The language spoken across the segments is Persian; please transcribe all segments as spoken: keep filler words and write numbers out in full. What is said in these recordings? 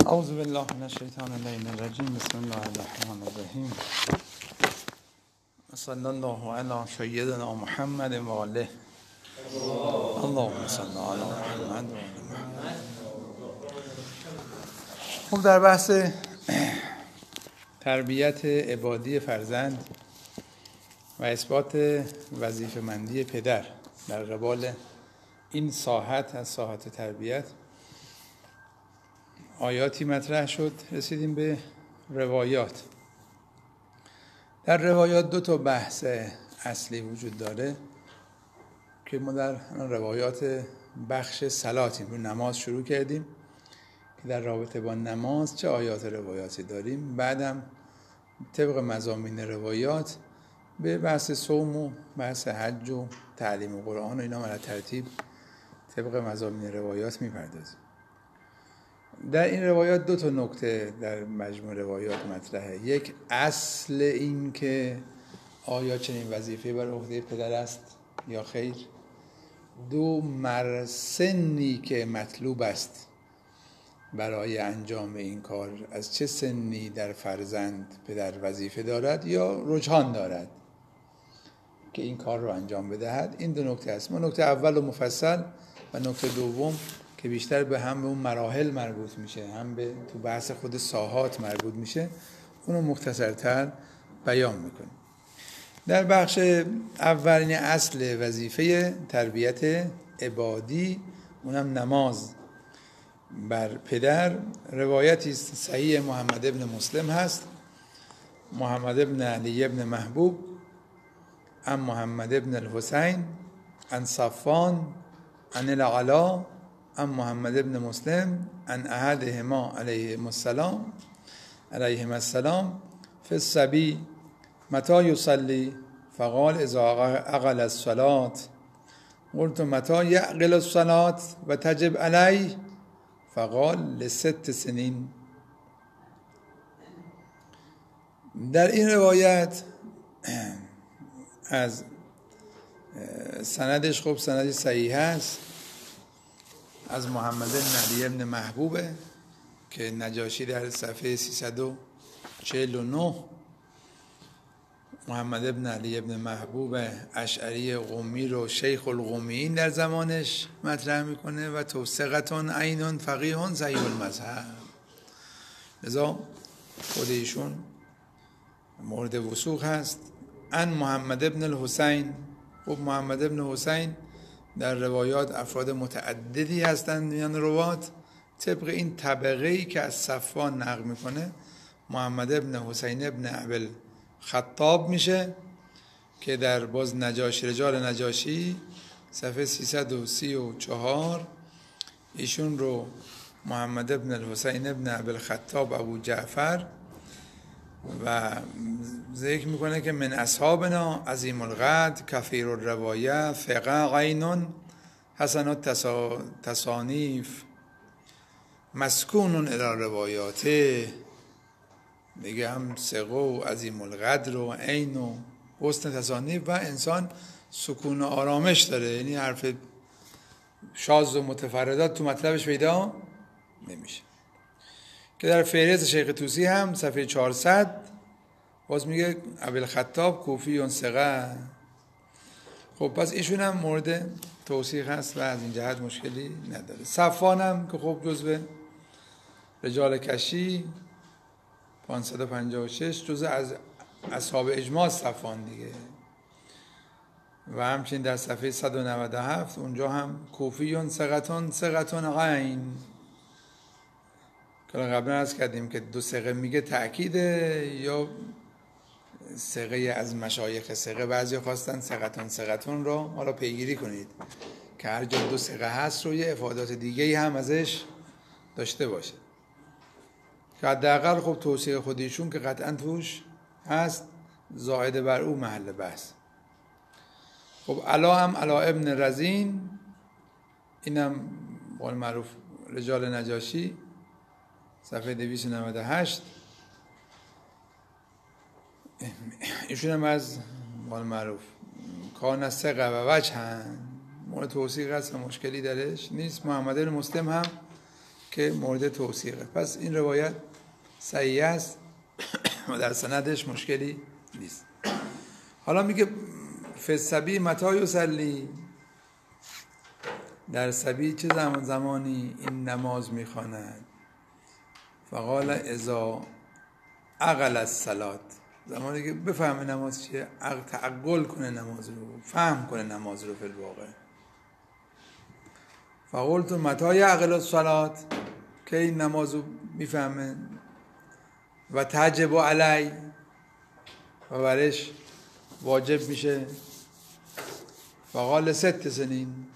اعوذ بالله من الشیطان اللعین الرجیم. بسم الله الرحمن الرحیم. صلی الله علی سیدنا محمد و آله. اللهم صل علی محمد و آل محمد. خب در بحث تربیت عبادی فرزند و اثبات وظیفه‌مندی پدر در قبال این ساحت از ساحت تربیت آیاتی مطرح شد. رسیدیم به روایات. در روایات دو تا بحث اصلی وجود داره که ما در روایات بخش صلاتیم، رو نماز شروع کردیم که در رابطه با نماز چه آیات روایاتی داریم. بعدم طبق مضامین روایات به بحث صوم و بحث حج و تعلیم قرآن و اینا على ترتیب طبق مضامین روایات میپردازیم. در این روایات دو تا نکته در مجموع روایات مطرحه. یک، اصل این که آیا چنین وظیفه بر عهده پدر است یا خیر. دو، مرسنی که مطلوب است برای انجام این کار، از چه سنی در فرزند پدر وظیفه دارد یا رجحان دارد که این کار رو انجام بدهد. این دو نکته است. ما نکته اول و مفصل و نکته دوم که بیشتر به هم به اون مراحل مربوط میشه، هم به تو بحث خود ساحات مربوط میشه، اونو مختصرتر بیان میکنیم. در بخش اول اصل وظیفه تربیت عبادی، اونم نماز بر پدر، روایتی است صحیح محمد ابن مسلم هست. محمد ابن علی ابن محبوب عن محمد ابن الحسین عن صفان عن العلا عن محمد ابن مسلم عن احدهما علیهم السلام علیهم السلام فی الصبی متى یصلی فقال اذا عقل الصلاة قلت متى یعقل الصلاة و تجب علیه فقال لست سنین. در این روایت از سندش خب سند صحیح است، از محمد بن علی ابن محبوبه که نجاشی در صفحه سیصد و چهل و نه محمد ابن علی ابن محبوب اشعری قمی رو شیخ القمیین در زمانش مطرح میکنه و توثقتون عینون فقیهون صحیح المذهب. لذا خود ایشون مورد وثوق هست. ان محمد ابن الحسین، خب محمد ابن حسین در روایات افراد متعددی هستند میان روات. طبق این طبقه‌ای که از صفوان نقل میکنه محمد ابن حسین ابن ابل خطاب میشه که در باز نجاشی رجال نجاشی صفحه سیصد و سی و چهار ایشون رو محمد ابن الحسین ابن ابل خطاب ابو جعفر و ذکر میکنه که من اصحابنا عظیم القدر کثیر الروایه ثقه عین حسن التصانیف مسکون الی روایاته. دیگه هم ثقه و عظیم القدر و عین و حسن تصانیف و انسان سکون و آرامش داره، یعنی حرف شاذ و متفردات تو مطلبش پیدا نمیشه. که در فهرست شیخ طوسی هم صفحه چهارصد باز میگه ابوالخطاب کوفی و ثقه. خب پس ایشون هم مورد توثیق هست و از این جهت مشکلی نداره. صفوان هم که خب جزو رجال کشی پانصد و پنجاه و شش جزو از اصحاب اجماع صفوان دیگه. و همچنین در صفحه صد و نود و هفت اونجا هم کوفیون ثقتون ثقتون عین که قبلا عرض کردیم که دو ثقه میگه تأکیده یا ثقه از مشایخ ثقه. بعضی خواستن ثقتون ثقتون رو حالا پیگیری کنید که هر جا دو ثقه هست رو یه افادات دیگه هم ازش داشته باشه که حداقل خب توصیه خودیشون که قطعا توش هست زائد بر او محل بحث. خب علا هم علا ابن رزین، اینم قول معروف رجال نجاشی صفحه دویست و نود و هشت ایشون هم از قول معروف کان ثقه و وجه هم مورد توثیق هست و مشکلی درش نیست. محمد بن مسلم هم که مورد توثیقه. پس این روایت صحیح است و در سندش مشکلی نیست. حالا میگه فی سبی متی یصلی، در سبی چه زمان زمانی این نماز میخواند؟ فقال اذا عقل الصلاة، زمانی که بفهمه نماز چیه، تعقل کنه نماز رو، فهم کنه نماز رو. فی الواقع فقلت متی یعقل الصلاة، که این نماز رو میفهمه و تجب علی، و برش واجب میشه. فقال ست سنین،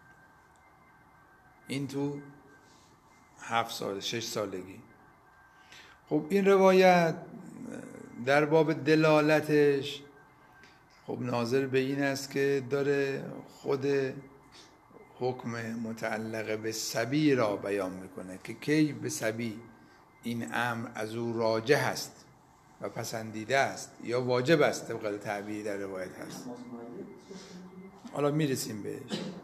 این تو هفت سال شش سالگی. خب این روایت در باب دلالتش خب ناظر به این است که داره خود حکم متعلق به صبی را بیان میکنه که کی به صبی این امر از او راجح است و پسندیده است یا واجب است، طبق تعبیری در روایت هست. حالا میرسیم بهش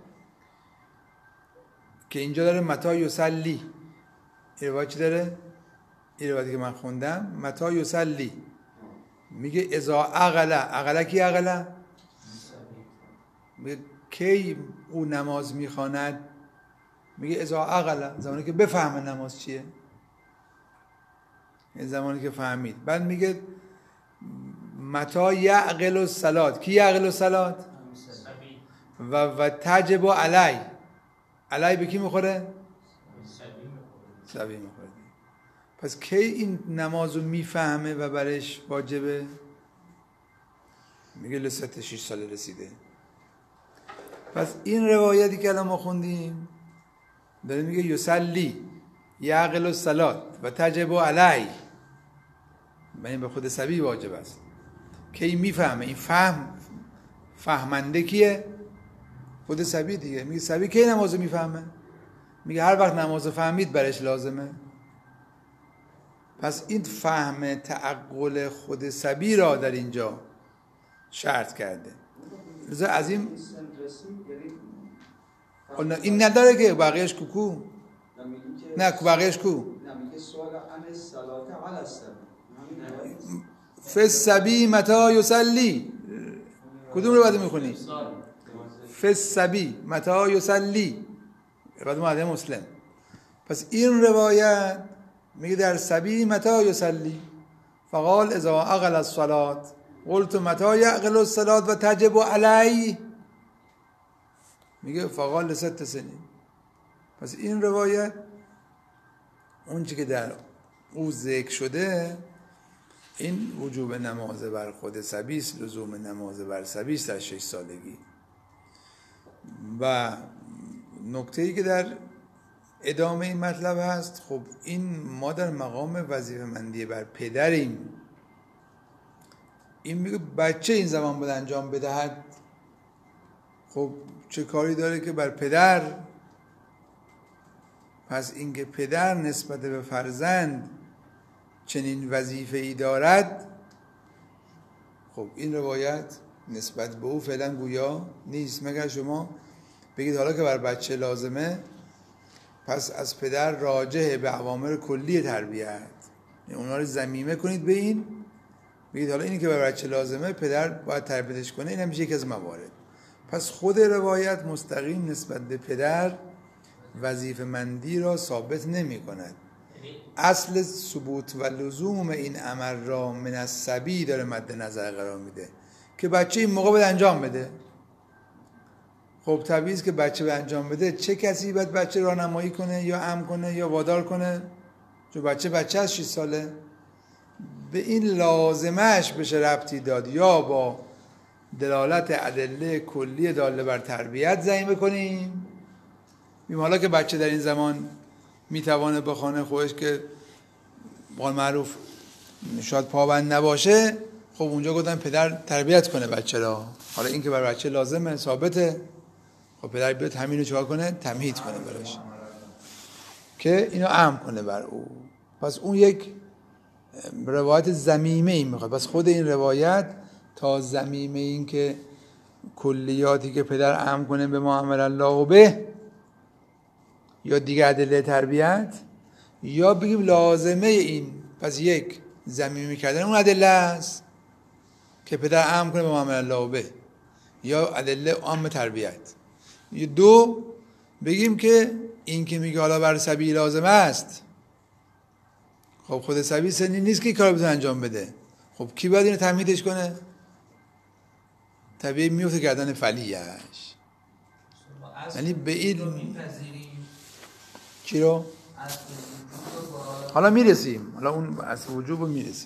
که اینجا داره متی یصلی. این روایت چی داره؟ این روایتی که من خوندم متی یصلی میگه اذا عقل. عقل کی عقل؟ میگه کی او نماز میخواند؟ میگه اذا عقل، زمانی که بفهمه نماز چیه، این زمانی که فهمید. بعد میگه متی یعقل الصلاة، کی یعقل الصلاة؟ و و تجب علی، علی به کی میخوره؟ صبی میخوره. پس کی این نماز رو میفهمه و برش واجبه؟ میگه لست شیش ساله رسیده. پس این روایتی که الان ما خوندیم داره میگه یصلی یعقل الصلاة و تجب علی، یعنی به خود صبی واجب است. کی میفهمه؟ این فهم فهمنده کیه؟ خود صبی دیگه. میگه صبی کی نماز رو میفهمه؟ میگه هر وقت نماز رو فهمید برش لازمه. پس این فهم تعقل خود صبی را در اینجا شرط کرده. لذا از این این نداره که بقیهش کوکو نه کو بقیهش کو فی الصبی متی یصلی، کدوم رو باید میخونی؟ فی الصبی متی یصلی، بعد معده مسلم. پس این روایت میگه در صبی متی یصلی، فقال اذا عقل الصلاة قلت متی یعقل الصلاة و تجب علی، میگه فقال لست سنین. پس این روایت اون چی که در او ذکر شده این وجوب نماز بر خود صبی است، لزوم نماز بر صبی است در شش سالگی. و نکته‌ای که در ادامه این مطلب هست، خب این ما در مقام وظیفه مندی بر پدریم. این میگه بچه این زمان باید انجام بدهد. خب چه کاری داره که بر پدر؟ پس اینکه پدر نسبت به فرزند چنین وظیفه ای دارد، خب این روایت نسبت به او فعلا گویا نیست، مگر شما بگید حالا که بر بچه لازمه پس از پدر راجعه به اوامر کلی تربیت، اونا رو ضمیمه کنید به این، بگید حالا اینی که بر بچه لازمه پدر باید تربیتش کنه، این هم میشه یک از موارد. پس خود روایت مستقیم نسبت به پدر وظیفه مندی را ثابت نمی کند. اصل ثبوت و لزوم این امر را من الصبی داره مد نظر قرار میده که بچه این موقع باید انجام بده. خب طبیعی است که بچه به انجام بده، چه کسی باید بچه راهنمایی کنه یا امر کنه یا وادار کنه؟ چون بچه بچه از شش ساله، به این لازمش بشه ربطی داد یا با دلالت ادله کلی داله بر تربیت ضمیمه کنیم. بیم حالا که بچه در این زمان میتوانه به خانه خودش که قول معروف شاید پابند نباشه، خب اونجا گفتن پدر تربیت کنه بچه را. حالا این که بر بچه لازمه ثابته، خب پدر بیاد همینو چیکار کنه؟ تمهید کنه براش که اینو امر کنه بر او. پس اون یک روایت ضمیمه ای میخواد. پس خود این روایت تا ضمیمه این که کلیاتی که پدر امر کنه به ما امر الله به یا دیگه ادله تربیت یا بگیم لازمه این پس یک ضمیمی کردن اون ادله است که پدر امر کنه به محمد الله به، یا ادله عام تربیت. دو بگیم که این که میگه حالا بر صبی لازم است، خب خود صبی سنی نیست که این کار بتونه انجام بده، خب کی باید اینو تمهیدش کنه؟ طبیعی میفته گردن فلیش. یعنی به این چی رو؟ حالا میرسیم، حالا اون اصل وجوب رو میرسیم،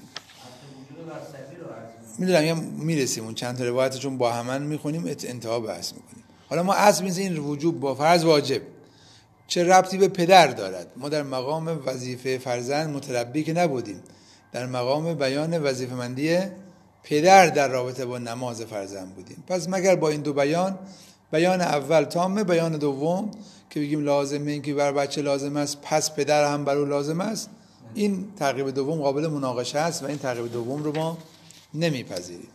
میدونم یا میرسیم اون چند تا روایت چون با همن میخونیم انتها بحث میکنیم. حالا ما اصل میزه این وجوب با فرض واجب چه ربطی به پدر دارد؟ ما در مقام وظیفه فرزند متربی که نبودیم، در مقام بیان وظیفه‌مندی پدر در رابطه با نماز فرزند بودیم. پس مگر با این دو بیان، بیان اول تامه، بیان دوم که بگیم لازمه این که بر بچه لازم است پس پدر هم بر او لازم است، این تعقیب دوم قابل مناقشه است و این تعقیب دوم رو ما نمیپذیریم.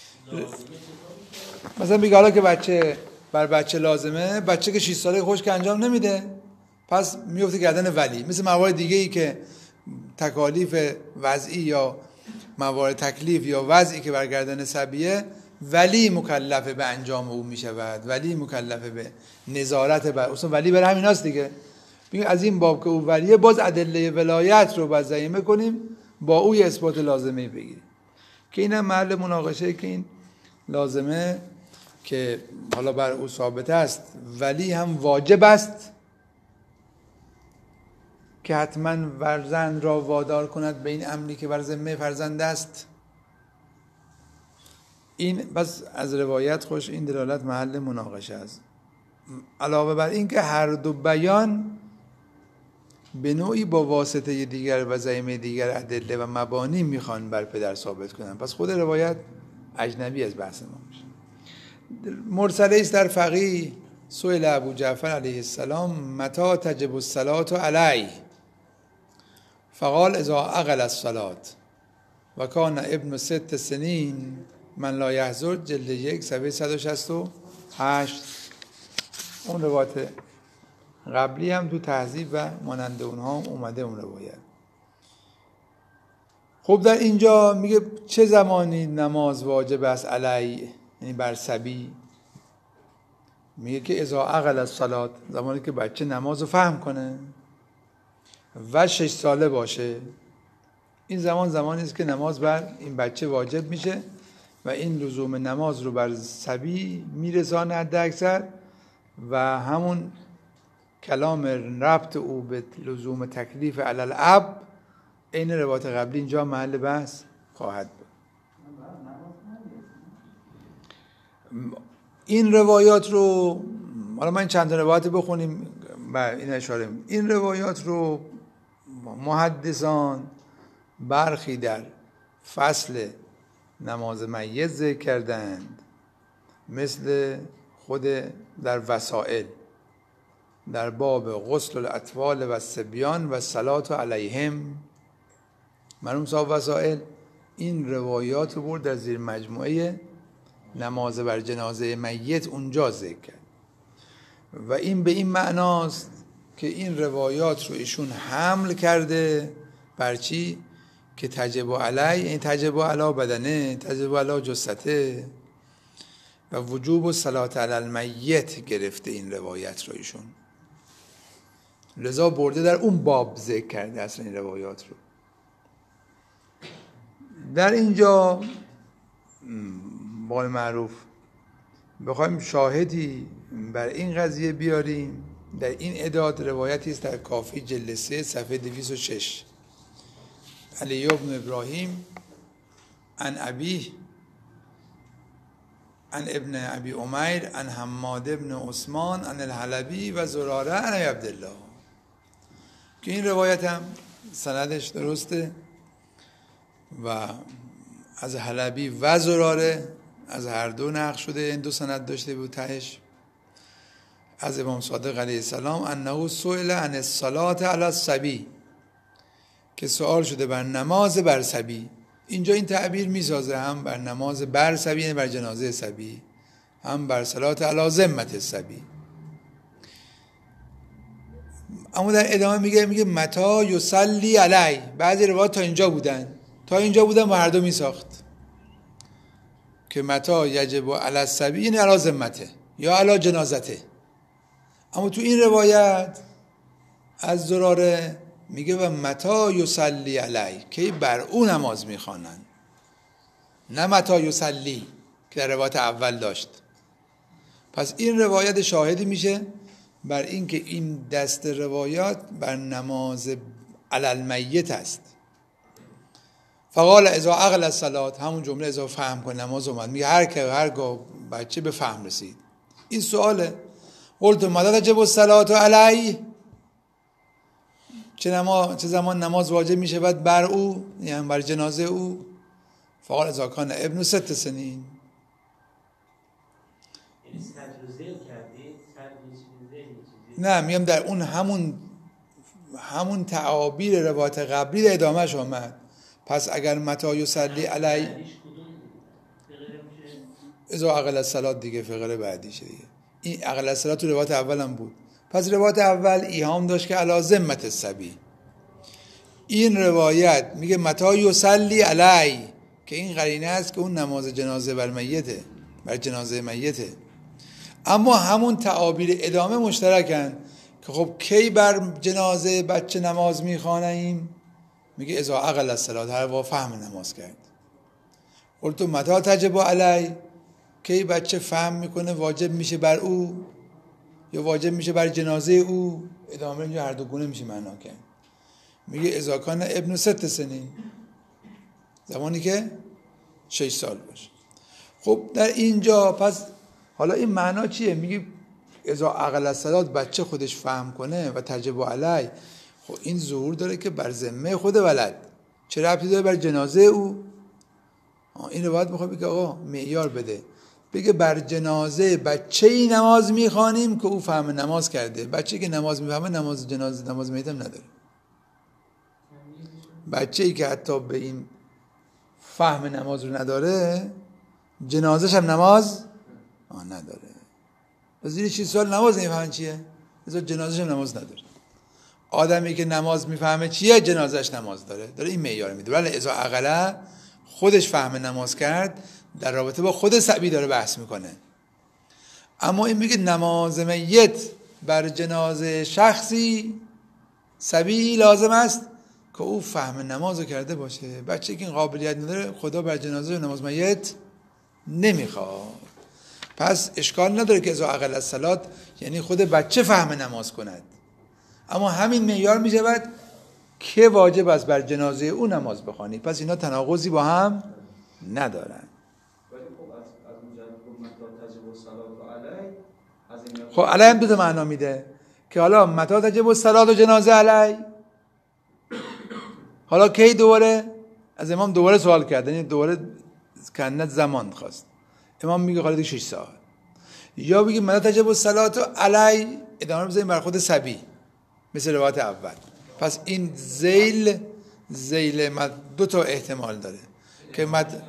مثلا بگه حالا که بچه بر بچه لازمه، بچه که شش ساله خودش که انجام نمیده پس میفته گردن ولی، مثل موارد دیگه ای که تکالیف وضعی یا موارد تکلیف یا وضعی که بر گردن صبیه، ولی مکلف به انجام او میشود، ولی مکلف به نظارت بر اصلا ولی برای همین هست دیگه. بگیم از این باب که او ولیه، باز ادله ولایت رو باید ضمیمه کنیم، با او اثبات لازمه بگیریم که اینم محل مناقشه، که این لازمه که حالا بر او ثابت است ولی هم واجب است که حتما فرزند را وادار کند به این امری که بر ذمه فرزند است. این بس از روایت خوش این دلالت محل مناقشه است. علاوه بر این که هر دو بیان به نوعی با واسطه دیگر و ضمیمه دیگر ادله و مبانی میخوان بر پدر ثابت کنن، پس خود روایت اجنبی از بحث ما میشه. مرسله است در فقیه سئل ابو جعفر علیه السلام متى تجب الصلاة علیه فقال اذا عقل الصلاة و کان ابن ست سنین من لا یحضر، جلد یک صفحه صد و شصت و هشت. اون روایت قبلی هم تو تهذیب و مانند اونها اومده اون روایت. خب در اینجا میگه چه زمانی نماز واجب است علی، یعنی بر صبی؟ میگه که اذا عقل الصلاة، زمانی که بچه نماز رو فهم کنه و شش ساله باشه، این زمان زمانی است که نماز بر این بچه واجب میشه و این لزوم نماز رو بر صبی میرسانه حد اکثر، و همون کلام ربط او به لزوم تکلیف علی الاب این روایت قبلی اینجا محل بحث خواهد بود. این روایات رو حالا ما این چند روایت بخونیم و این اشاره میم. این روایات رو محدثان برخی در فصل نماز میت ذکر کردند، مثل خود در وسائل در باب غسل الاطفال و الصبیان و الصلاة علیهم، مرحوم صاحب وسائل این روایات رو برد در زیر مجموعه نماز بر جنازه میت اونجا ذکر کرد و این به این معناست که این روایات رو ایشون حمل کرده بر چی؟ که تجب علی، این تجب علی بدنه، تجب علی جسته و وجوب الصلاة علی المیت گرفته این روایت رو ایشون، لذا برده در اون باب ذکر کرده اصلا این روایات رو. در اینجا بقول معروف بخوایم شاهدی بر این قضیه بیاریم، در این اعداد روایتی است در کافی جلد سه صفحه دویست و شش، علی بن ابراهیم عن ابیه عن ابن ابی امیر عن حماد ابن عثمان عن الحلبی و زراره عن عبدالله، که این روایت هم سندش درسته و از حلبی و زراره از هر دو نقل شده، این دو سند داشته بود تهش. از امام صادق علیه السلام انه سئل عن الصلاة علی الصبی، که سوال شده بر نماز بر صبی. اینجا این تعبیر میسازه هم بر نماز بر صبی یعنی بر جنازه صبی، هم بر صلاة علی ذمة الصبی. اما در ادامه میگه میگه متا یصلی علی. بعضی روایات تا اینجا بودن تا اینجا بودن و هر دو میساخت که متا یجب علی الصبی یعنی علی ذمته یا علی جنازته. اما تو این روایت از زراره میگه و متا یصلی علی که بر او نماز میخوانند، نه متا یصلی که در روایت اول داشت. پس این روایت شاهدی میشه بر این که این دست روایات بر نماز علی المیت است. فقال اذا عقل الصلاه، همون جمله اذا فهم کن نماز اومد، میگه هر که هرگاه بچه به فهم رسید. این سواله قلت مدد تجب الصلاه علی، چه نماز چه زمان نماز واجب میشه بعد بر او، یعنی بر جنازه او. فقال اذا کان ابن ست سنین. نه میگم در اون همون همون تعابیر روایت قبلی در ادامهش آمد. پس اگر متا یصلی علی اذا عقل الصلاه دیگه فقره بعدیشه دیگه. این عقل الصلاه تو روایت اول هم بود. پس روایت اول ایهام داشت که علی ذمت الصبی. این روایت میگه متا یصلی علی که این قرینه است که اون نماز جنازه بر میته، بر جنازه میته. اما همون تعابیر ادامه مشترکن که خب کی بر جنازه بچه نماز میخوانیم؟ میگه اذا عقل الصلاه، هر با فهم نماز کرد. قلت متا تجب علی، کی بچه فهم میکنه واجب میشه بر او یا واجب میشه بر جنازه او. ادامه اینجا هر دو گونه میشه معنا کرد. میگه اذا کان ابن ست سنین، زمانی که شش سال باشه. خب در اینجا پس حالا این معنا چیه؟ میگه اذا عقل الصلاه بچه خودش فهم کنه و تجب علی. خب این ظهور داره که بر ذمه خود ولد، چه ربطی داره بر جنازه او؟ این رو باید میخواد بگه آقا معیار بده، بگه بر جنازه بچه‌ای نماز میخوانیم که او فهم نماز کرده. بچه‌ای که نماز میفهمه نماز جنازه نماز میت هم نداره. بچه‌ای که حتی به این فهم نماز رو نداره جنازش هم نماز آه نداره. زیر شش سال نماز نمیفهمن چیه، مثلا جنازش هم نماز نداره. آدمی که نماز میفهمه چیه جنازش نماز داره. داره این معیار میده. ولی اذا عقله خودش فهم نماز کرد، در رابطه با خود صبی داره بحث میکنه. اما این میگه نماز میت بر جنازه شخصی صبی لازم است که او فهم نمازو کرده باشه. بچه که این قابلیت نداره خدا بر جنازه نماز میت نمیخواد. پس اشکال نداره که اذا عقل الصلاه یعنی خود بچه فهم نماز کند. اما همین معیار میشه بعد که واجب است بر جنازه او نماز بخوانی. پس اینا تناقضی با هم ندارن. خب علی هم دو تا معنا میده که حالا متا تجب الصلاه و جنازه علی. حالا کی دوباره از امام دوباره سوال کردن، یعنی دوباره کنت زمان خواست. امام میگه حالا دیگه شش ساعت. یا بگیم متا تجب الصلاه علی ادامه بزنیم بر خود صبی مثل روایت اول. پس این ذیل ذیل مد دو تا احتمال داره که مد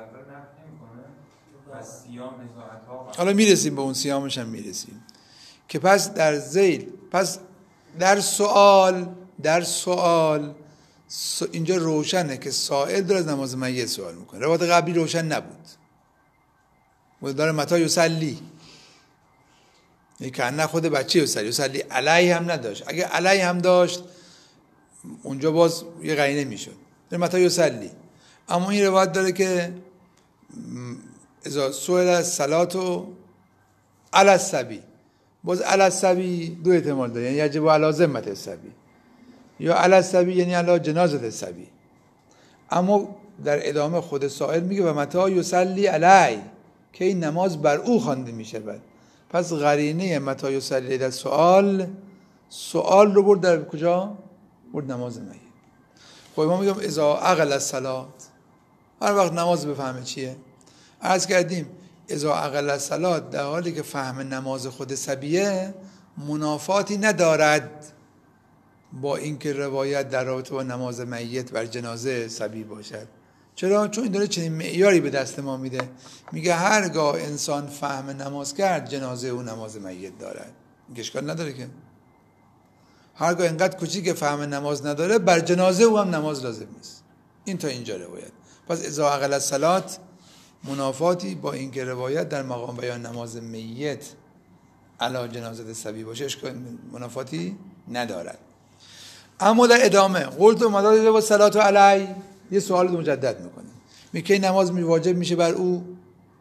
حالا میرسیم به اون سیامش هم میرسیم که پس در ذیل پس در سوال در سوال اینجا روشنه که سائل داره از نماز میت سوال میکنه. روایت قبلی روشن نبود و داره متا یصلی یعنی که نه خود بچه یصلی یصلی علی هم نداشت. اگه علی هم داشت اونجا باز یه قرینه میشد داره متا یصلی. اما این روایت داره که اذا سئل الصلاه علی الصبی، باز علی الصبی دو احتمال داره، یعنی یجب علی ذمت الصبی یا علی الصبی یعنی علی جنازه الصبی. اما در ادامه خود سائل میگه و متا یصلی علی که این نماز بر او خوانده میشه. بعد پس قرینه متا یصلی در سوال سوال رو برد در کجا؟ برد نماز میت. خب ما میگم اذا عقل الصلاه، هر وقت نماز بفهمه چیه. عرض کردیم اذا عقل الصلاه در حالی که فهم نماز خود صبیه منافاتی ندارد با اینکه روایت در رابطه با نماز میت بر جنازه صبی باشد. چرا؟ چون این داره چنین معیاری به دست ما میده. میگه هرگاه انسان فهم نماز کرد جنازه او نماز میت دارد. این اشکال نداره که. هرگاه اینقدر کوچیک فهم نماز نداره بر جنازه او هم نماز لازم نیست. این تا اینجا روایت. پس اذا عقل الصلاة منافاتی با این که روایت در مقام بیان نماز میت علی جنازه صبی باشه اشکال منافاتی ندارد. اما در ادامه قلت مداد و صلات علی یه سوال مجدد میکنه، میگه نماز واجب میشه بر او.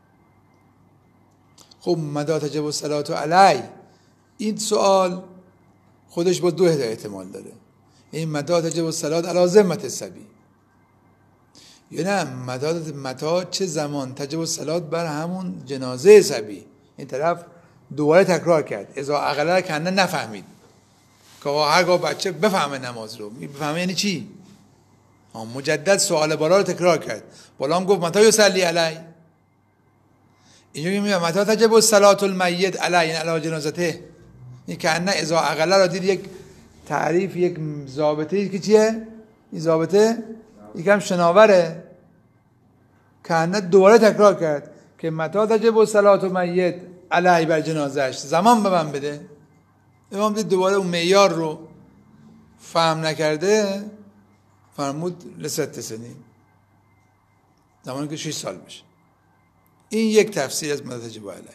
خب مداد تجب و صلات علی این سوال خودش با دو احتمال داره. این مداد تجب و صلات علی ذمت صبی، یا نه مداد متا چه زمان تجب و صلات بر همون جنازه صبی. این طرف دوباره تکرار کرد اذا عقله کنه نفهمید که هرگاه بچه بفهمه نماز رو. بفهمه یعنی چی؟ مجدد سوال بالا رو تکرار کرد. بالا هم گفت متا یصلی علی، اینجا میگه متا تجب صلات المیت علی یعنی علی جنازته. این که انه اذا عقله را دید یک تعریف، یک ضابطه که چیه؟ این ضابطه یکم شناوره که انه دوباره تکرار کرد که متا تجب صلات المیت علی بر جنازش زمان به من بده. امام دید دوباره اون معیار رو فهم نکرده، فرمود لست سنین، زمانی که شش سال بشه. این یک تفسیر از متا تجب علی.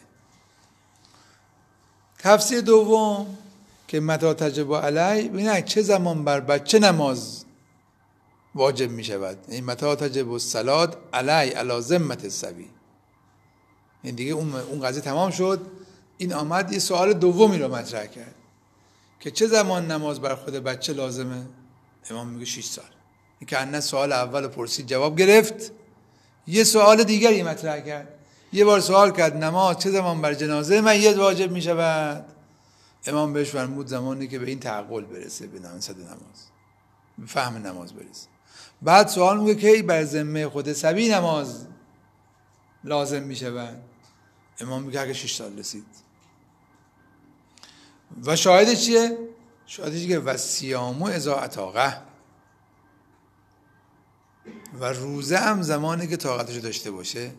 تفسیر دوم که متا تجب علی ببینید چه زمان بر بچه نماز واجب می شود. این متا تجب الصلاة علی علی ذمت الصبی. این دیگه اون اون قضیه تمام شد. این آمد یه سوال دومی رو مطرح کرد که چه زمان نماز بر خود بچه لازمه؟ امام میگه شش سال. این که انه سوال اول پرسید جواب گرفت، یه سوال دیگری مطرح کرد. یه بار سوال کرد نماز چه زمان بر جنازه میت واجب می شود؟ امام بهش فرمود زمانی که به این تعقل برسه، به نماز نماز به فهم نماز برسه. بعد سوال میگه که بر ذمه خود صبی نماز لازم می شود؟ امام میگه اگه شش سال رسید. و شاهدش چیه؟ شاهدش که و صیام اذا اطاقه، و روزه هم زمانی که طاقتشو داشته باشه.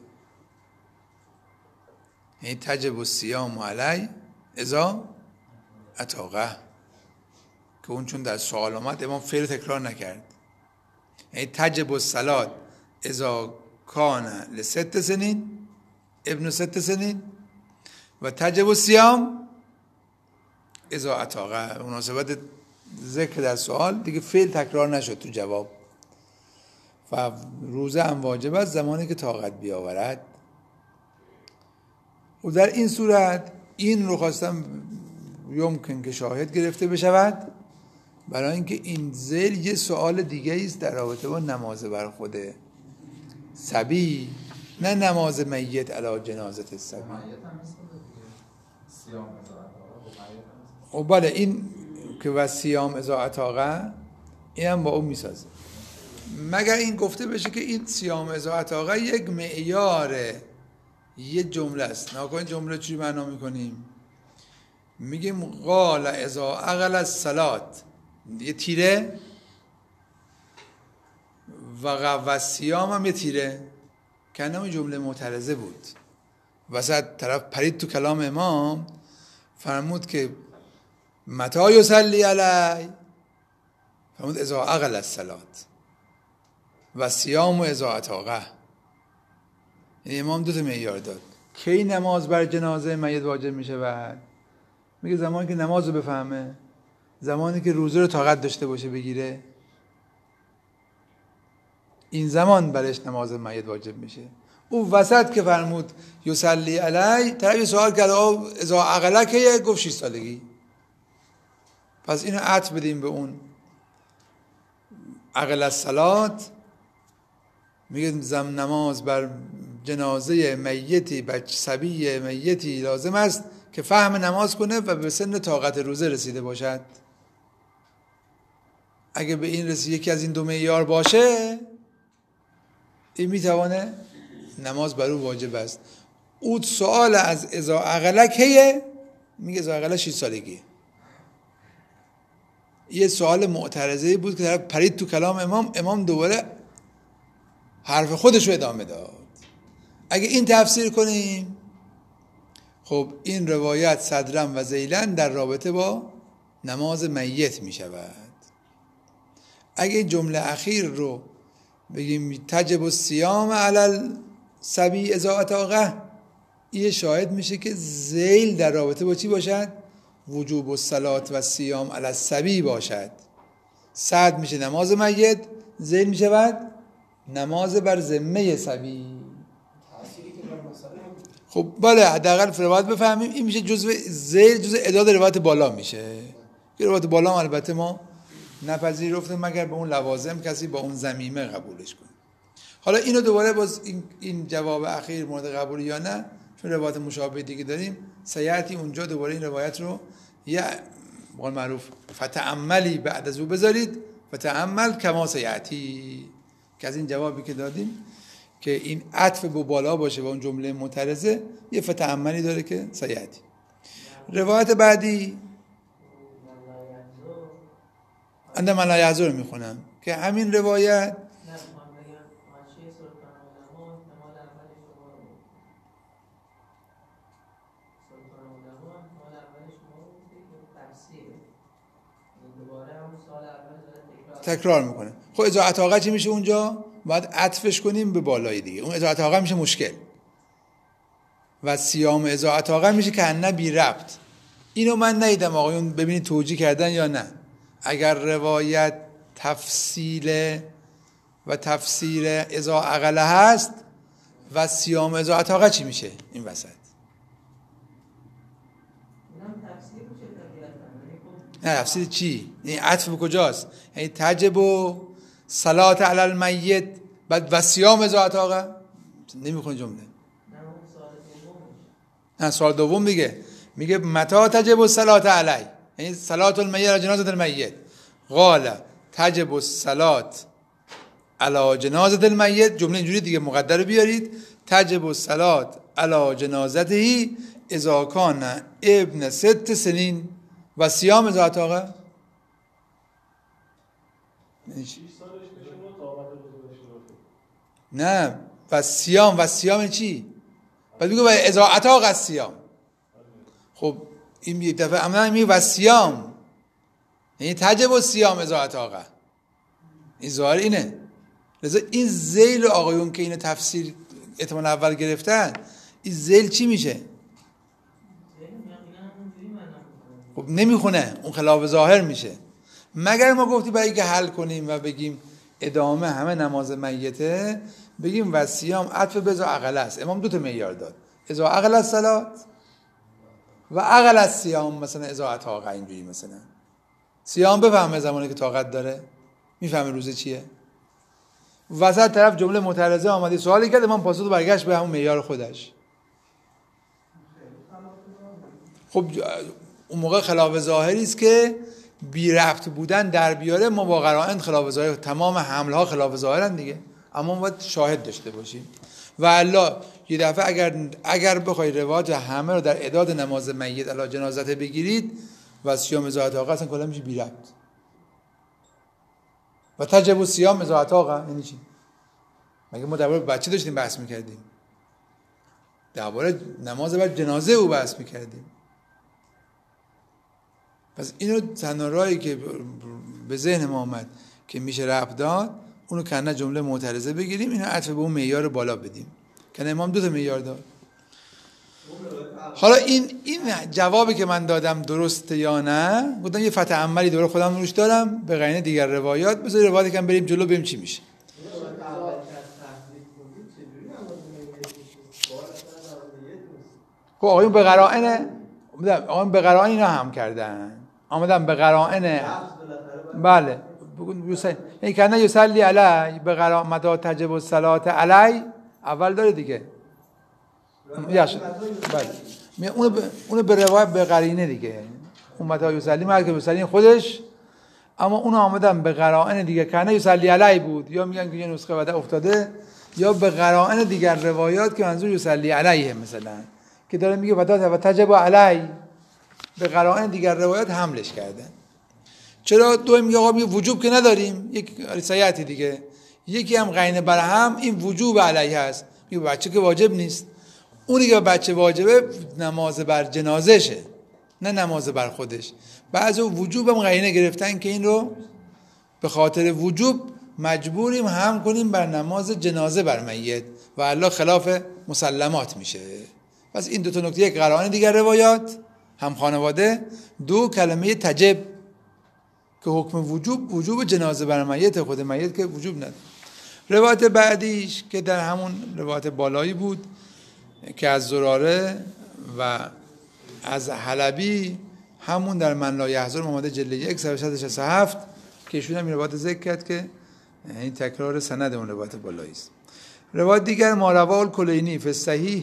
یعنی تجب الصیام علی اذا اطاقه، که اون چون در سوال آمد امام فعل تکرار نکرد. یعنی تجب الصلاة اذا کان لست سنین ابن ست سنین و تجب الصیام اذا اطاقه. مناسبت ذکر در سوال دیگه فعل تکرار نشد تو جواب. و روزه هم واجب است زمانی که طاقت بیاورد. و در این صورت این رو خواستم یمکن که شاهد گرفته بشود، برای اینکه این ذیل یه سوال دیگه است در رابطه با نماز بر خود صبی، نه نماز میت علی جنازه صبی. و بله این که و صیام اذا اطاقه این هم با اون میسازه، مگر این گفته بشه که این صیام اذا اطاقه یک معیاره، یه جمله است. ناکنین جمله چی معنا میکنیم؟ میگیم قال اذا عقل الصلاة یه تیره و و صیام هم یه تیره، که انم جمله معترضه بود. وسط طرف پرید تو کلام امام، فرمود که متی یصلی علی، فرمود اذا عقل الصلاة و صیام و اذا اطاقه. یعنی امام دو تا معیار داد. کی نماز بر جنازه میت واجب میشه؟ بعد میگه زمانی که نماز رو بفهمه، زمانی که روزه رو طاقت داشته باشه بگیره، این زمان برش نماز میت واجب میشه. او وسط که فرمود یصلی علی، طرف سوال کرد اذا عقله که گفت شش سالگی. پس اینو عطف بدیم به اون عقل الصلاة. میگه زم نماز بر جنازه میتی، بچه صبی میتی لازم است که فهم نماز کنه و به سن طاقت روزه رسیده باشد. اگه به این رسید یکی از این دو معیار باشه، این میتوانه نماز بر او واجب است. او سوال از اذا عقله کیه؟ میگه اذا عقله شش سالگی. یه سوال معترضه بود که طرف پرید تو کلام امام، امام دوباره حرف خودش رو ادامه داد. اگه این تفسیر کنیم، خب این روایت صدرا و ذیلا در رابطه با نماز میت می شود. اگه جمله اخیر رو بگیم تجب الصیام علی الصبی اذا اطاقه، این شاهد میشه که ذیل در رابطه با چی باشد؟ وجوب الصلاة و الصیام علی الصبی باشد. صد میشه نماز میت، ذیل میشه بعد نماز بر ذمه صبی. خب بله حداقل روایت بفهمیم این میشه جزء ذیل، جزء اعداد روایت بالا میشه. که روایت بالا هم البته ما نپذیرفتیم مگر به اون لوازم کسی با اون ضمیمه قبولش کنه. حالا اینو دوباره باز این, این جواب اخیر مورد قبول یا نه، چون روایت مشابه دیگه داریم، سیاتی اونجا دوباره این روایت رو یه بقول معروف فتعملی بعد از او بذارید، فتعمل کما سیاتی، که از این جوابی که دادیم که این عطف به بالا باشه و اون جمله معترضه یه فتعملی داره که سیاتی. روایت بعدی انده من لا یحضر میخونم که همین روایت تکرار میکنه. خب اذا اطاقه چی میشه اونجا؟ باید عطفش کنیم به بالای دیگه. اون اذا اطاقه میشه مشکل و صیام اذا اطاقه میشه که نه بی ربط. اینو من ندیدم آقایون ببینید توجیه کردن یا نه. اگر روایت تفصیل و تفسیر اذا اقل هست و صیام اذا اطاقه چی میشه این وسط؟ نه تفسیر چی؟ این عطف به کجاست؟ یعنی تجب و صلات علی المیت بعد و صیام اذا اطاقه نمیخونه جمله. نه سوال دوم دیگه میگه متى تجب الصلات علی، یعنی صلات المیت علی جنازه المیت. قال تجب الصلاه علی جنازه المیت، جمله اینجوری دیگه مقدر بیارید، تجب الصلاه علی جنازته اذا کان ابن ست سنین و صیام اذا اطاقه. نه و صیام و صیام چی؟ بعد میگه و اذا اطاقه الصیام. خب این یک دفعه عملا میگه و صیام، یعنی تجب الصیام اذا اطاقه. این ظاهر اینه. لذا این ذیل آقایون که اینو تفسیر احتمال اول گرفتن، این ذیل چی میشه؟ خب نمیخونه، اون خلاف ظاهر میشه. مگر ما گفتی برای که حل کنیم و بگیم ادامه همه نماز میته، بگیم و صیام عطف به اذا اقل است. امام دو تا معیار داد، اذا اقل الصلات و اقل الصیام. مثلا اذا اطاقه اینجوری، مثلا صیام بفهمه زمانی که طاقت داره، میفهمه روزه چیه. وسط طرف جمله معترضه آمده سوالی کرد، امام پاسخ برگشت به همون معیار خودش. خب اون موقع خلاف ظاهری است که بی ربط بودن در بیاره. ما با قرائن خلاف ظاهر، تمام حمله ها خلاف ظاهرن دیگه، اما ما باید شاهد داشته باشیم. و الله یه دفعه اگر اگر بخوای روایت همه رو در اعداد نماز میت علی جنازته بگیرید و صیام اذا اطاقه اصلا کلا میشه بی ربط. و تجب الصیام اذا اطاقه یعنی چی؟ مگه ما درباره بچه داشتیم بحث میکردیم؟ درباره نماز بر جنازه او بحث میکردیم. پس اینو تنها راهی که به ذهن ما آمد که میشه ربط داد، اونو کنه جمله معترضه بگیریم، اینو عطف به اون معیار بالا بدیم. کنه امام دو تا معیار داد. حالا این این جوابی که من دادم درسته یا نه؟ گفتم یه فتح عملی دوره خودم روش دارم به قرینه دیگر روایات. بذار روایت کم بریم جلو ببینیم چی میشه. خب آقایون به قرائن آقایون به قرائن اینا هم کردن، آمدن به قرائن. بله یعنی کنه یصلی علی به قرائن متا تجب الصلاه علی اول داره دیگه. یاش بله اون ب... اون به روایت به قرینه دیگه، اون متا یصلی مرکب یصلی خودش، اما اون آمدن به قرائن دیگه. کنه یصلی علی بود، یا میگن که یه نسخه بعد افتاده، یا به قرائن دیگر روایات که منظور یصلی علیه، مثلا که داره میگه ودا تجب علی، به قرائن دیگر روایات حملش کردن. چرا؟ دو میگه آقا میگه وجوب که نداریم، یک سیاتی دیگه، یکی هم قرینه بر هم این وجوب علیه هست، میگه بچه که واجب نیست. اونی که بچه واجبه نماز بر جنازه شه، نه نماز بر خودش. بعضی وجوب هم قرینه گرفتن که این رو به خاطر وجوب مجبوریم هم کنیم بر نماز جنازه بر میت و الا خلاف مسلمات میشه. پس این دو تا نکته، یک قرائن دیگر روایات هم خانواده، دو کلمه تجب که حکم وجوب وجوب جنازه بر میت، خود میت که وجوب نداره. روایت بعدیش که در همون روایت بالایی بود که از زراره و از حلبی، همون در من لا یحزن محمد جلد یک صفحه صد و شصت و هفت که ایشون هم این روایت ذکر کرد که این تکرار سند اون روایت بالایی است. روایت دیگر ما رواه الکلینی فی الصحیح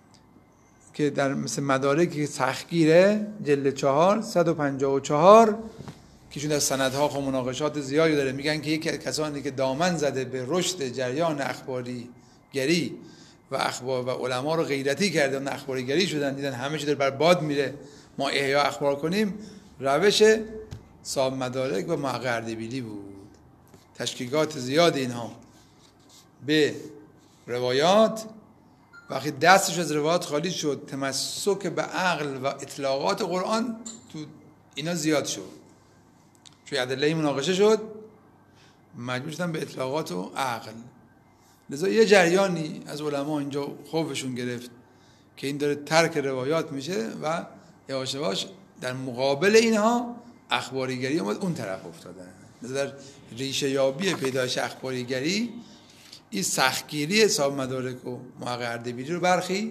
که در مثل مدارک تحقیره جلد چهار صد و پنجاه و چهار که ایشون در سندها خب مناقشات زیادی داره، میگن که یک کسانی که دامن زده به رشد جریان اخباری گری و اخبار و علما رو غیرتی کردن، اخباری گری شدن، دیدن همه چی داره بر باد میره، ما احیا اخبار کنیم. روش صاحب مدارک و محقق اردبیلی بود. تشکیکات زیاد اینها به روایات، وقتی دستش از روایات خالی شد، تمسک به عقل و اطلاقات قرآن تو اینا زیاد شد، چون ادله مناقشه شد، مجبور شدن به اطلاقات و عقل. لذا یه جریانی از علما اینجا خوفشون گرفت که این داره ترک روایات میشه و یواش یواش در مقابل اینها اخباریگری اومد اون طرف افتادن. لذا در ریشه یابی پیدایش اخباریگری این سختگیری صاحب مدارک و محقق اردبیلی رو برخی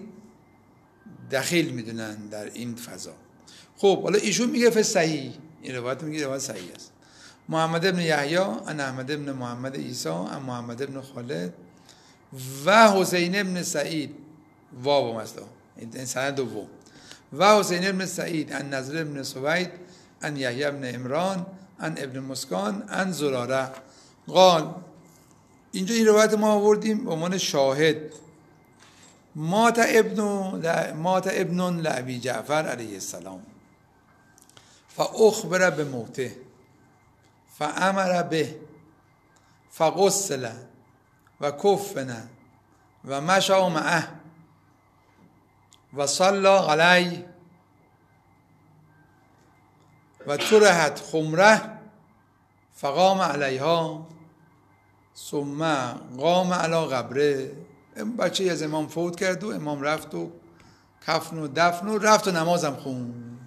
دخیل میدونن در این فضا. خب حالا ایشون میگه فی صحیح، این روایت میگه روایت صحیح است. محمد ابن یحیی عن احمد ابن محمد عیسی عن محمد ابن خالد و حسین ابن سعید واو مصدا این سند دوم و حسین ابن سعید عن نضر ابن سوید عن یحیی ابن عمران عن ابن مسکان عن زراره قال. اینجا این روایت ما آوردیم به عنوان شاهد. مات ابن مات ابن لابی جعفر علیه السلام فاخبر بموته فامر به فغسل و کفن و مشى معه و صلى علیه و طرحت خمره فقام علیها ثم قام علی قبره. بچه از امام فوت کرد و امام رفت و کفن و دفن و رفت و نمازم خوند.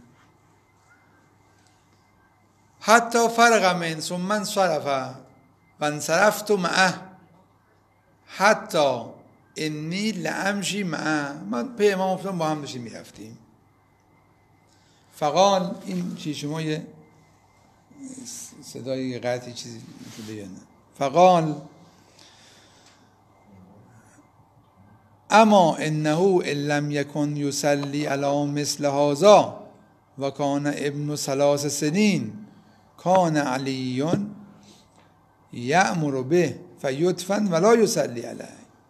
حتی فرغ من ثم انصرف و انصرفت معه حتی انی لامشی معه. من پی امام افتادم، با هم داشتیم میرفتیم. فقال، این شیشمای صدای قطعی چیزی شده یا نه. فقال اما انه ان لم یکن یصلی علی مثل هذا و کان ابن ثلاث سنین کان علی یأمر به فیدفن ولا یصلی علیه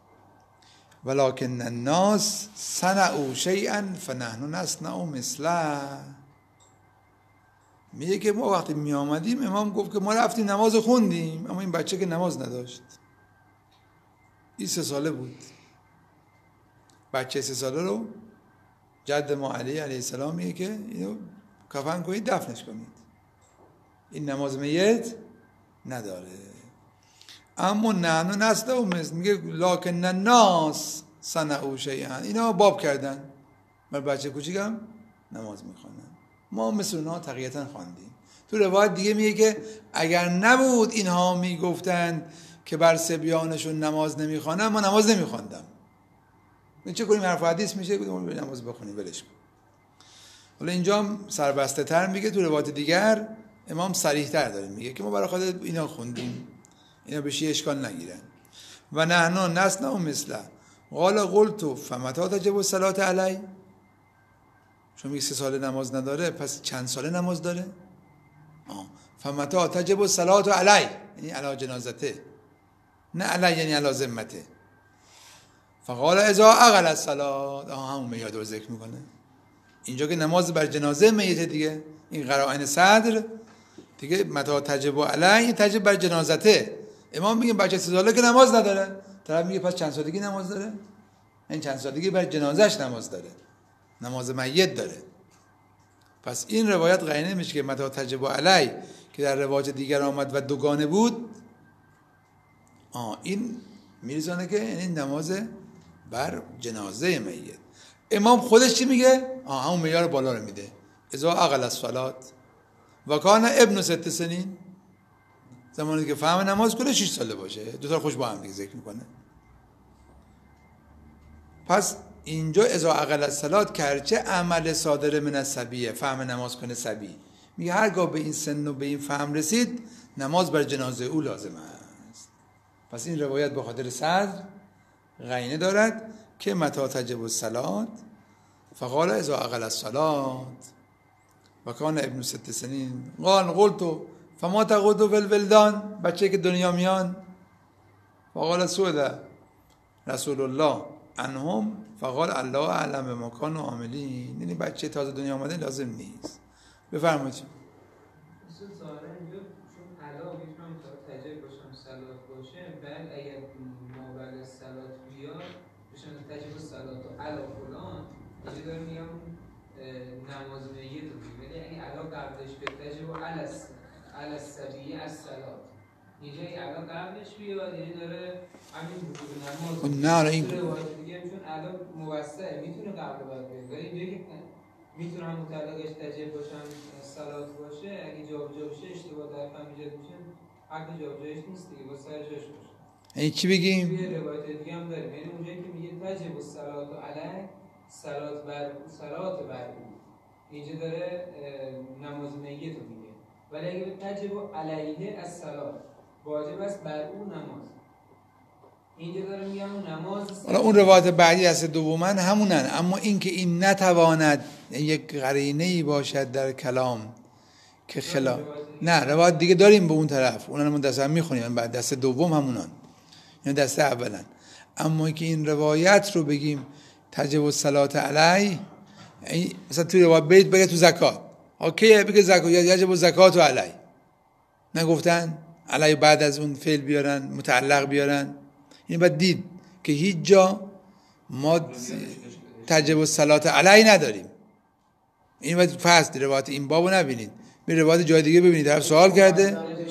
ولکن الناس صنعوا شیئا فنحن نصنع مثله. میگه که ما وقتی می آمدیم امام گفت که ما رفتیم نماز خوندیم، اما این بچه که نماز نداشت. این سه ساله بود. بچه سه ساله رو جد ما علی علیه السلام میگه که اینو کفن کنید دفنش کنید، این نماز میت نداره. اما نه نه نسله و مثل میگه لکن الناس صنعوا شیئا، اینا باب کردن، من بچه کوچیکم نماز میخوانن، ما مثل اونها تقییتا خواندیم. تو روایت دیگه میگه که اگر نبود اینها میگفتند که بر صبیانشون نماز نمیخوانن، ما نماز نمیخواندم. این چه کنیم؟ حرف حدیث میشه بگیم نماز بخونیم ولش کن. حالا اینجا هم سربسته تر میگه، تو روایت دیگر امام صریح تر داره میگه که ما برای خاطر اینا خوندیم، اینا بهش اشکال نگیرن. و نحنا نصنع مثله قال قلت فمتى تجب الصلاه علی. چون میگه سه سال نماز نداره، پس چند ساله نماز داره؟ آه. فمتى تجب الصلاه علی یعنی علی جنازته، نه علی یعنی علی ذمته. فقال اذا اقل الصلاه، آه همون میاد رو ذکر میکنه اینجا که نماز بر جنازه میته دیگه. این قرائن صدر دیگه متى تجب علی تجب بر جنازته. امام میگه بچه سه ساله که نماز نداره، طرف میگه پس چند سالگی نماز داره؟ این چند سالگی بر جنازش نماز داره، نماز میت داره. پس این روایت قرینه میشه که متا تجب علی که در روایت دیگر آمد و دوگانه بود، آه این میرسانه که این نماز بر جنازه میت. امام خودش چی میگه؟ آه همون معیار بالا رو میده، اذا اقل الصلات و کان ابن ست سنین، زمانی که فهم نماز کنه شش ساله باشه. دو تا خوش با هم دیگه ذکر میکنه. پس اینجا اذا اقل الصلات کرچه عمل صادر من الصبیه، فهم نماز کنه صبی، میگه هرگاه به این سن و به این فهم رسید نماز بر جنازه او لازم است. پس این روایت به خاطر صدر قرینه دارد که متی تجب الصلات فقال اذا اقل الصلات و کان ابن ست سنین قال قلت فما تقول فی الولدان، بچه که دنیا میان، فقال سؤال رسول الله عنهم فقال الله اعلم بما كانوا عاملین. یعنی بچه تازه دنیا آمده لازم نیست. بفرمایید. مثل ظاهرا اینجا چون علا میتونم تا تجب باشم صلات باشه، بعد اگر ما بعد از صلات بیاد بشن تجب صلات و علا فلان، اینجا دارم میگم نماز میت رو بگیم، ولی اگه علا قبلش به تجب و علا السبیه از صلات، اینجا ای علا قبلش بیاد یعنی داره همین وجود نماز. نه این دیگه چون علا موسعه میتونه قبل باید بیاد، ولی اینجا که میتونم متعلقش تجب باشم صلات باشه، اگه جابجا بشه اشتباه در فهم ایجاد میشه، حق جابجایش نیست دیگه، با سر جاش باشه. این چی بگیم؟ یه روایت دیگه هم داریم، یعنی اونجایی که میگه تجب الصلات علی صلات بر صلات بر او، اینجا داره نماز میت رو میگه، ولی اگه به تجب علیه الصلات واجب است بر او نماز، اینجا داره میگم نماز. حالا اون روایت بعدی از دومن همونن، اما این که این نتواند یک قرینه‌ای باشد در کلام که خلاف، نه روایت دیگه داریم به اون طرف، اونم من دست هم میخونیم بعد دست دوم همونان، یعنی دست اولن. اما که این روایت رو بگیم تجب الصلات علی، مثلا توی روایت بیت بگه تو زکات، اوکی بگه زکات یجب الزکات علی، نگفتن علی بعد از اون فعل بیارن متعلق بیارن. این باید دید که هیچ جا ما تجب الصلات علی نداریم. این باید فصل روایت این بابو نبینید، به روایت جای دیگه ببینید. طرف سوال کرده اگه در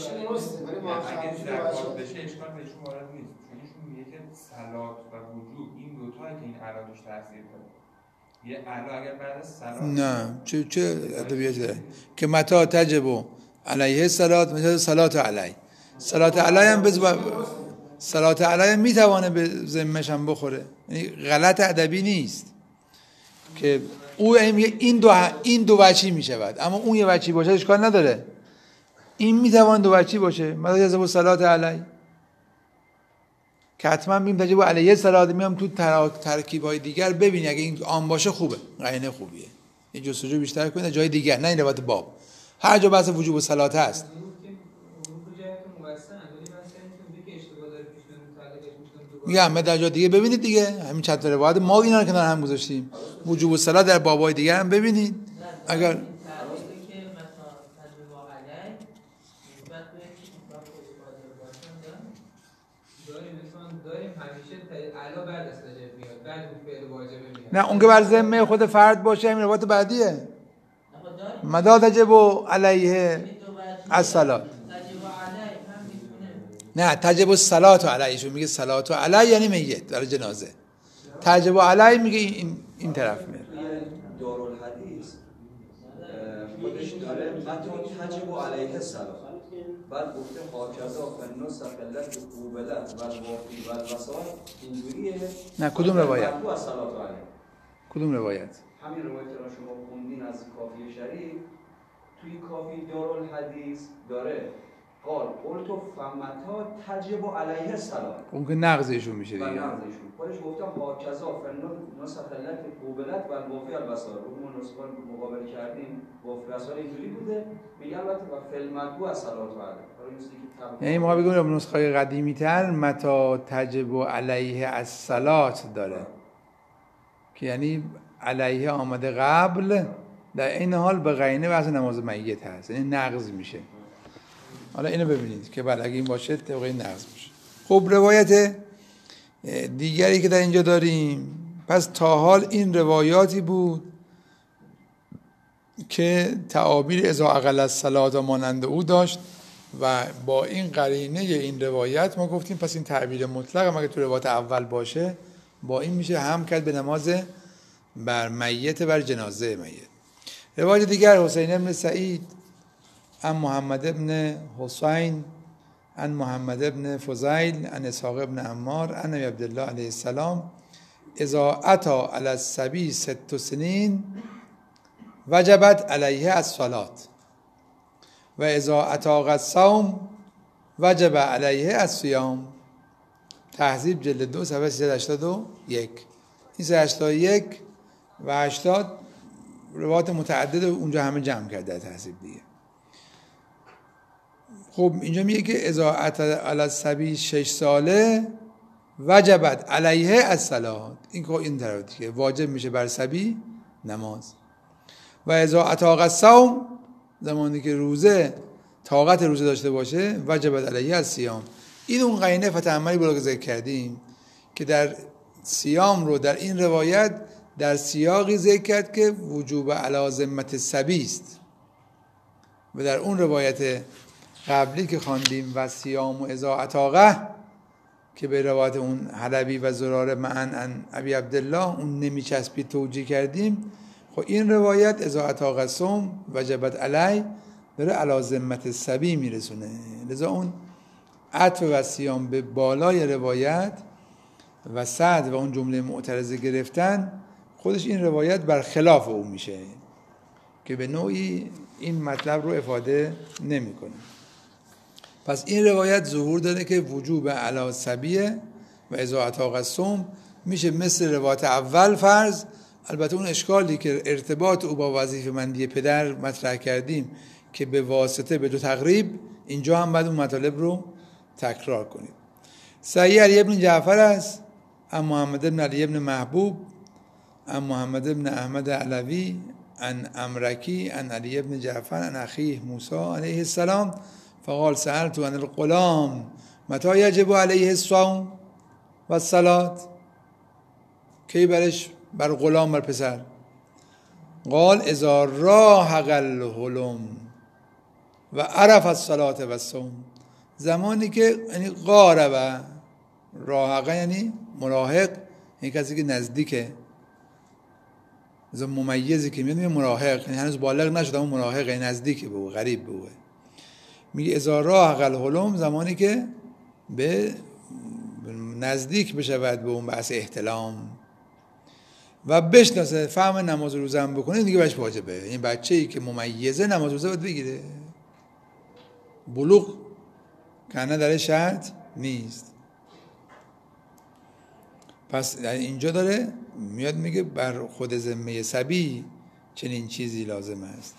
بشه اشکال بهشون وارد نیست، چون ایشون میگه که صلات و وجوب این دو تا که این علا توش تاثیر داره. یه علا اگر بعد از صلات نه چه چه ادبیاتی داره که متا تجب علیه الصلات مثل صلات علی، صلات علی هم بز صلات علی میتوانه به ذمه‌ش هم بخوره، یعنی غلط ادبی نیست که او این دو این دو وجهی میشود، اما اون یه وجهی باشه اشکال نداره. این میتوانه دو وجهی باشه، مثلا یذب صلات علی که حتما میم تجب علیه صلات، میام تو ترکیب‌های دیگر ببینی اگه این عام باشه خوبه، قرینه خوبیه، یه جستجو بیشتر کنید جای دیگر، نه این روایت باب هر جا بحث وجوب صلات هست. میگم به درجات دیگه ببینید دیگه، همین چند تا روایت ما اینا رو کنار هم گذاشتیم، وجوب الصلات در بابای دیگه هم ببینید. اگر نه اون که بر ذمه خود فرد باشه همین روایت بعدیه، مدا تجب علیه الصلات، نه تجب الصلات علیه، شون میگه صلات علیه یعنی میت در جنازه، تجب علیه میگه این این طرف میره. دارالحدیث خودش داره متن تجب علیه الصلات، بعد گفته حاکذا فنوس قلت قوبلت و الوافی و الوسال، اینجوریه. نه کدوم روایت؟ صلات علیه. کدوم روایت؟ همین روایت رو شما خوندین از کافی شریف، توی کافی دارالحدیث داره قال قلت فمتا تجب علیه الصلات، اون که نقض ایشون میشه دیگه. نقض ایشون خودش گفتم حاکذا فنوس قلت قوبلت و الوافی الوسال، اون نسخه مقابل کردیم وافی الوسال اینجوری بوده، میگه البته و فلمدو از صلات علیه، یعنی ما بگیم نسخه قدیمی تر متا تجب علیه الصلات داره که یعنی علیه آمده قبل، در این حال به قرینه بحث نماز میت هست، یعنی نقض میشه. حالا اینو ببینید که بعد اگه این باشه طبق این نقض میشه. خب روایت دیگری که در اینجا داریم، پس تا حال این روایاتی بود که تعابیر اذا اقل الصلاة و مانند او داشت و با این قرینه این روایت ما گفتیم پس این تعبیر مطلق مگه تو روایت اول باشه با این میشه هم کرد به نماز بر میت بر جنازه میت. روایت دیگر حسین ابن سعید عن محمد ابن حسین عن محمد ابن فضیل عن اسحاق ابن عمار عن ابی عبدالله علیه السلام اذا اتی علی الصبی ست سنین وجبت علیه الصلاة و اذا اتاق الصوم وجب علیه الصیام. تهذیب جلد دو صفحه سیصد و هشتاد و یک. این سیصد و هشتاد و یک و هشتاد روایات متعدد اونجا همه جمع کرده در تهذیب دیگه. خب اینجا میگه که اذا اتى علی الصبی شش ساله وجبت علیه الصلاة. این که این طرف دیگه واجب میشه بر صبی نماز. و اذا اتاق الصوم زمانی که روزه طاقت روزه داشته باشه وجبت علیه الصیام. این اون قرینه فتحملی بود که ذکر کردیم که در صیام رو در این روایت در سیاقی ذکر کرد که وجوب علی ذمة الصبی است و در اون روایت قبلی که خواندیم و صیام و اذا اتاقه که به روایت اون حلبی و زراره معن عن ابی عبدالله اون نمیچسبید توجیه کردیم. خب این روایت اذا اتاق الصوم وجبت علی داره علی ذمة الصبی میرسونه، لذا اون عطف و صیام به بالای روایت و صد و اون جمله معترضه گرفتن خودش این روایت برخلاف اون میشه که به نوعی این مطلب رو افاده نمیکنه. پس این روایت ظهور داره که وجوب علی الصبیه و اذا اتاق الصوم میشه مثل روایت اول فرض. البته اون اشکالی که ارتباط او با وظیفه مندی پدر مطرح کردیم که به واسطه به دو تقریب، اینجا هم باید اون مطالب رو تکرار کنید. صحیح علی ابن جعفر است عن محمد ابن علی ابن محبوب عن محمد ابن احمد علوی عن امرکی عن علی ابن جعفر عن اخیه موسی علیه السلام فقال سألت عن الغلام متى یجب علیه الصوم و الصلاة. کی برش بر غلام بر پسر؟ قال اذا راهق الحلم و عرف الصلاة و الصوم. زمانی که یعنی قارب، راهقه یعنی مراهق، این کسی که نزدیکه، از ممیزی که میاد مراهق، یعنی هنوز بالغ نشده اون مراهق نزدیکه به او، غریب به او. میگه اذا راهق الحلم زمانی که به نزدیک بشود به اون بحث احتلام و بشناسه فهم نماز روزه هم بکنه دیگه بهش واجبه. این بچه‌ای که ممیزه نماز روزه باید بگیره. بلوغ کنه در شرط نیست. پس اینجا داره میاد میگه بر خود ذمه صبی چنین چیزی لازم است.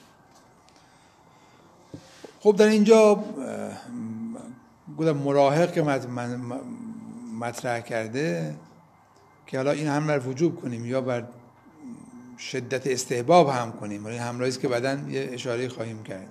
خب در اینجا گفتم مراهق که مطرح کرده که حالا این هم بر وجوب کنیم یا بر شدت استحباب هم کنیم، این همراهی است که بعداً یه اشاره خواهیم کرد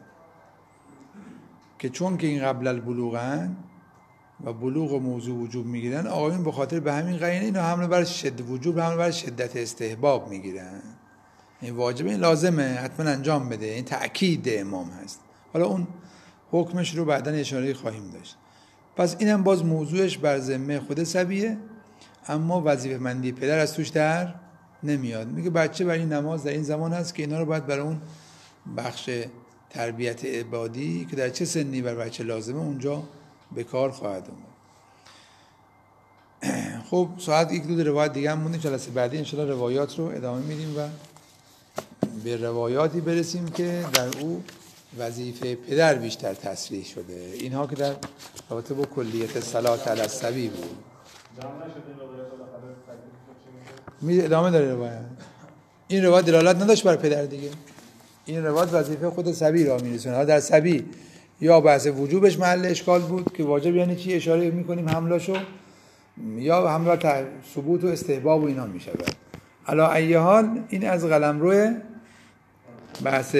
که چون که این قبل البلوغن و بلوغ و موضوع وجوب میگیرن، آقایون به خاطر به همین قرینه اینو حمله بر شدت وجوب حمله بر شدت استحباب میگیرن. این واجبه، این لازمه حتما انجام بده، این تأکید امام هست. حالا اون حکمش رو بعداً اشاره خواهیم داشت. پس اینم باز موضوعش بر ذمه خود صبیه، اما وظیفه مندی پدر از توش در نمیاد. میگه بچه برای نماز در این زمان هست که اینا رو باید برای اون بخش تربیت عبادی که در چه سنی بر بچه لازمه اونجا به کار خواهد اومد. خب ساعت یک دو روایت دیگه هم مونده، جلسه بعدی انشاءالله روایات رو ادامه میدیم و به روایاتی برسیم که در او وظیفه پدر بیشتر تصریح شده. اینها که در رابطه با کلیت صلات علی الصبی بود. می ادامه داره روایت. این روایت دلالت نداشت بر پدر دیگه. این روایت وظیفه خود صبی را میرسونه. در صبی یا بحث وجوبش محل اشکال بود که واجب یعنی چی اشاره میکنیم حملاشو، یا حمله بر ثبوت و استحباب و اینا میشه. علی ای حال این از قلمرو بحث